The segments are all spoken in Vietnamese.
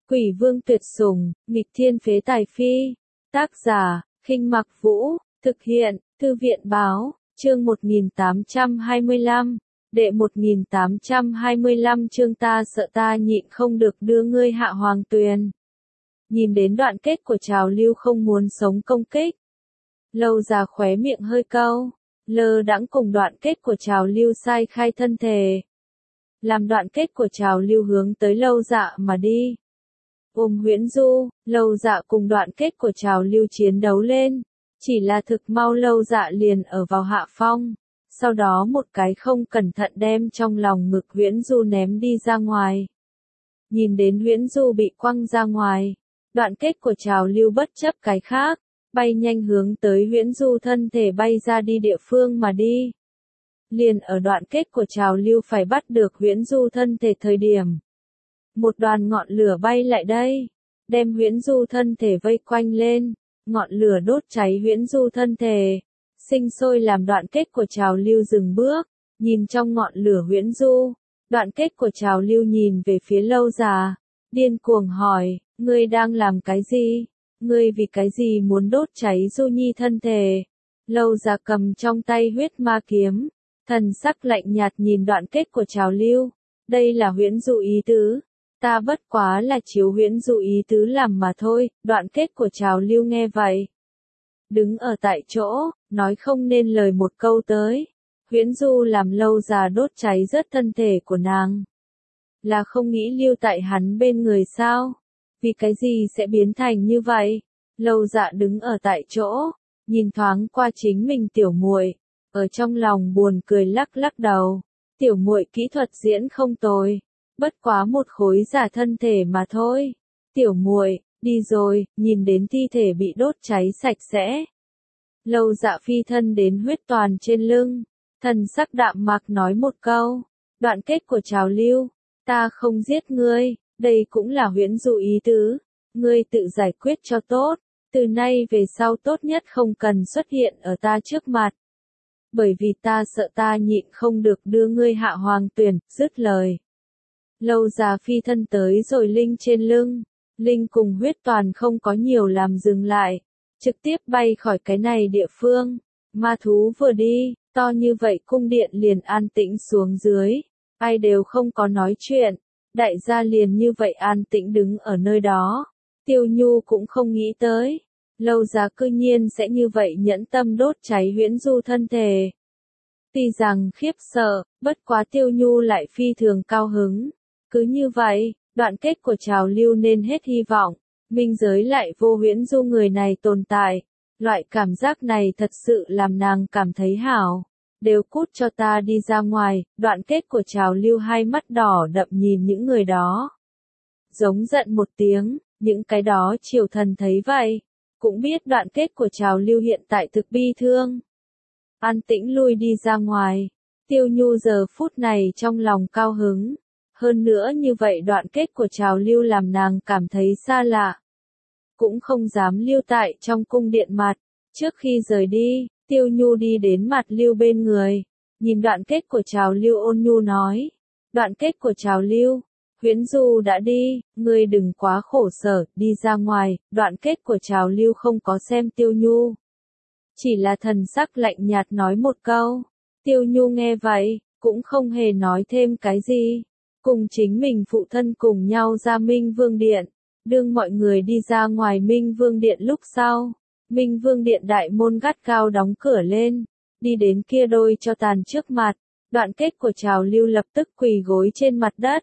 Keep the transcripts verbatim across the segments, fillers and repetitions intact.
Quỷ vương tuyệt sủng, nghịch thiên phế tài phi. Tác giả, Khinh Mặc Vũ, thực hiện, Thư viện Báo, chương một nghìn tám trăm hai mươi lăm, đệ một nghìn tám trăm hai mươi lăm chương ta sợ ta nhịn không được đưa ngươi hạ hoàng tuyền. Nhìn đến đoạn kết của trào lưu không muốn sống công kích. Lâu già khóe miệng hơi cau, lơ đãng cùng đoạn kết của trào lưu sai khai thân thể. Làm đoạn kết của trào lưu hướng tới lâu dạ mà đi. Ôm Huyễn Du, lâu dạ cùng đoạn kết của trào lưu chiến đấu lên. Chỉ là thực mau lâu dạ liền ở vào hạ phong. Sau đó một cái không cẩn thận đem trong lòng ngực Huyễn Du ném đi ra ngoài. Nhìn đến Huyễn Du bị quăng ra ngoài. Đoạn kết của trào lưu bất chấp cái khác. Bay nhanh hướng tới Huyễn Du thân thể bay ra đi địa phương mà đi. Liền ở đoạn kết của trào lưu phải bắt được Huyễn Du thân thể thời điểm. Một đoàn ngọn lửa bay lại đây, đem Huyễn Du thân thể vây quanh lên, ngọn lửa đốt cháy Huyễn Du thân thể, sinh sôi làm đoạn kết của trào lưu dừng bước, nhìn trong ngọn lửa Huyễn Du, đoạn kết của trào lưu nhìn về phía lâu già, điên cuồng hỏi, ngươi đang làm cái gì? Ngươi vì cái gì muốn đốt cháy Du Nhi thân thể? Lâu già cầm trong tay huyết ma kiếm, thần sắc lạnh nhạt nhìn đoạn kết của trào lưu, đây là Huyễn Du ý tứ. Ta bất quá là chiếu Huyễn Du ý tứ làm mà thôi, đoạn kết của trào lưu nghe vậy. Đứng ở tại chỗ, nói không nên lời một câu tới. Huyễn Du làm lâu già đốt cháy rất thân thể của nàng. Là không nghĩ lưu tại hắn bên người sao? Vì cái gì sẽ biến thành như vậy? Lâu dạ đứng ở tại chỗ, nhìn thoáng qua chính mình tiểu muội, ở trong lòng buồn cười lắc lắc đầu. Tiểu muội kỹ thuật diễn không tồi. Bất quá một khối giả thân thể mà thôi. Tiểu muội, đi rồi, nhìn đến thi thể bị đốt cháy sạch sẽ. Lâu dạ phi thân đến huyết toàn trên lưng. Thần sắc đạm mạc nói một câu. Đoạn kết của trào lưu. Ta không giết ngươi, đây cũng là Huyễn Du ý tứ. Ngươi tự giải quyết cho tốt. Từ nay về sau tốt nhất không cần xuất hiện ở ta trước mặt. Bởi vì ta sợ ta nhịn không được đưa ngươi hạ hoàng tuyển, dứt lời. Lâu già phi thân tới rồi Linh trên lưng, Linh cùng huyết toàn không có nhiều làm dừng lại, trực tiếp bay khỏi cái này địa phương, ma thú vừa đi, to như vậy cung điện liền an tĩnh xuống dưới, ai đều không có nói chuyện, đại gia liền như vậy an tĩnh đứng ở nơi đó, Tiêu Nhu cũng không nghĩ tới, lâu già cư nhiên sẽ như vậy nhẫn tâm đốt cháy Huyễn Du thân thể. Tuy rằng khiếp sợ, bất quá Tiêu Nhu lại phi thường cao hứng. Cứ như vậy, đoạn kết của trào lưu nên hết hy vọng, minh giới lại vô Huyễn Du người này tồn tại. Loại cảm giác này thật sự làm nàng cảm thấy hảo. Đều cút cho ta đi ra ngoài, đoạn kết của trào lưu hai mắt đỏ đậm nhìn những người đó. Giống giận một tiếng, những cái đó triều thần thấy vậy, cũng biết đoạn kết của trào lưu hiện tại thực bi thương. An tĩnh lui đi ra ngoài, Tiêu Nhu giờ phút này trong lòng cao hứng. Hơn nữa như vậy đoạn kết của trào lưu làm nàng cảm thấy xa lạ. Cũng không dám lưu tại trong cung điện mặt. Trước khi rời đi, Tiêu Nhu đi đến mặt lưu bên người. Nhìn đoạn kết của trào lưu ôn nhu nói. Đoạn kết của trào lưu, Huyễn Du đã đi, ngươi đừng quá khổ sở, đi ra ngoài. Đoạn kết của trào lưu không có xem Tiêu Nhu. Chỉ là thần sắc lạnh nhạt nói một câu. Tiêu Nhu nghe vậy, cũng không hề nói thêm cái gì. Cùng chính mình phụ thân cùng nhau ra Minh Vương Điện, đương mọi người đi ra ngoài Minh Vương Điện lúc sau, Minh Vương Điện đại môn gắt gao đóng cửa lên, đi đến kia đôi cho tàn trước mặt, đoạn kết của trào lưu lập tức quỳ gối trên mặt đất.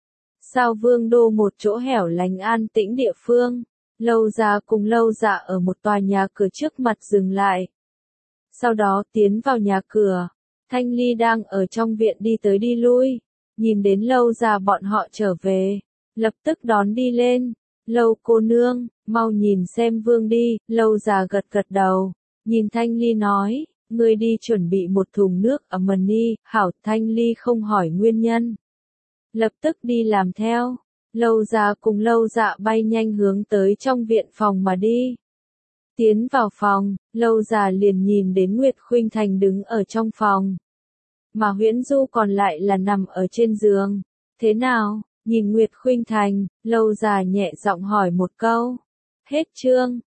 Sao Vương đô một chỗ hẻo lánh an tĩnh địa phương, lâu già cùng lâu dạ ở một tòa nhà cửa trước mặt dừng lại. Sau đó tiến vào nhà cửa, Thanh Ly đang ở trong viện đi tới đi lui. Nhìn đến lâu già bọn họ trở về, lập tức đón đi lên, lâu cô nương, mau nhìn xem Vương đi, lâu già gật gật đầu, nhìn Thanh Ly nói, ngươi đi chuẩn bị một thùng nước ấm đi, hảo. Thanh Ly không hỏi nguyên nhân, lập tức đi làm theo, lâu già cùng lâu dạ bay nhanh hướng tới trong viện phòng mà đi. Tiến vào phòng, lâu già liền nhìn đến Nguyệt Khuynh Thành đứng ở trong phòng. Mà Huyễn Du còn lại là nằm ở trên giường. Thế nào, Nhìn Nguyệt Khuynh Thành, Lâu Dài nhẹ giọng hỏi một câu. Hết chương.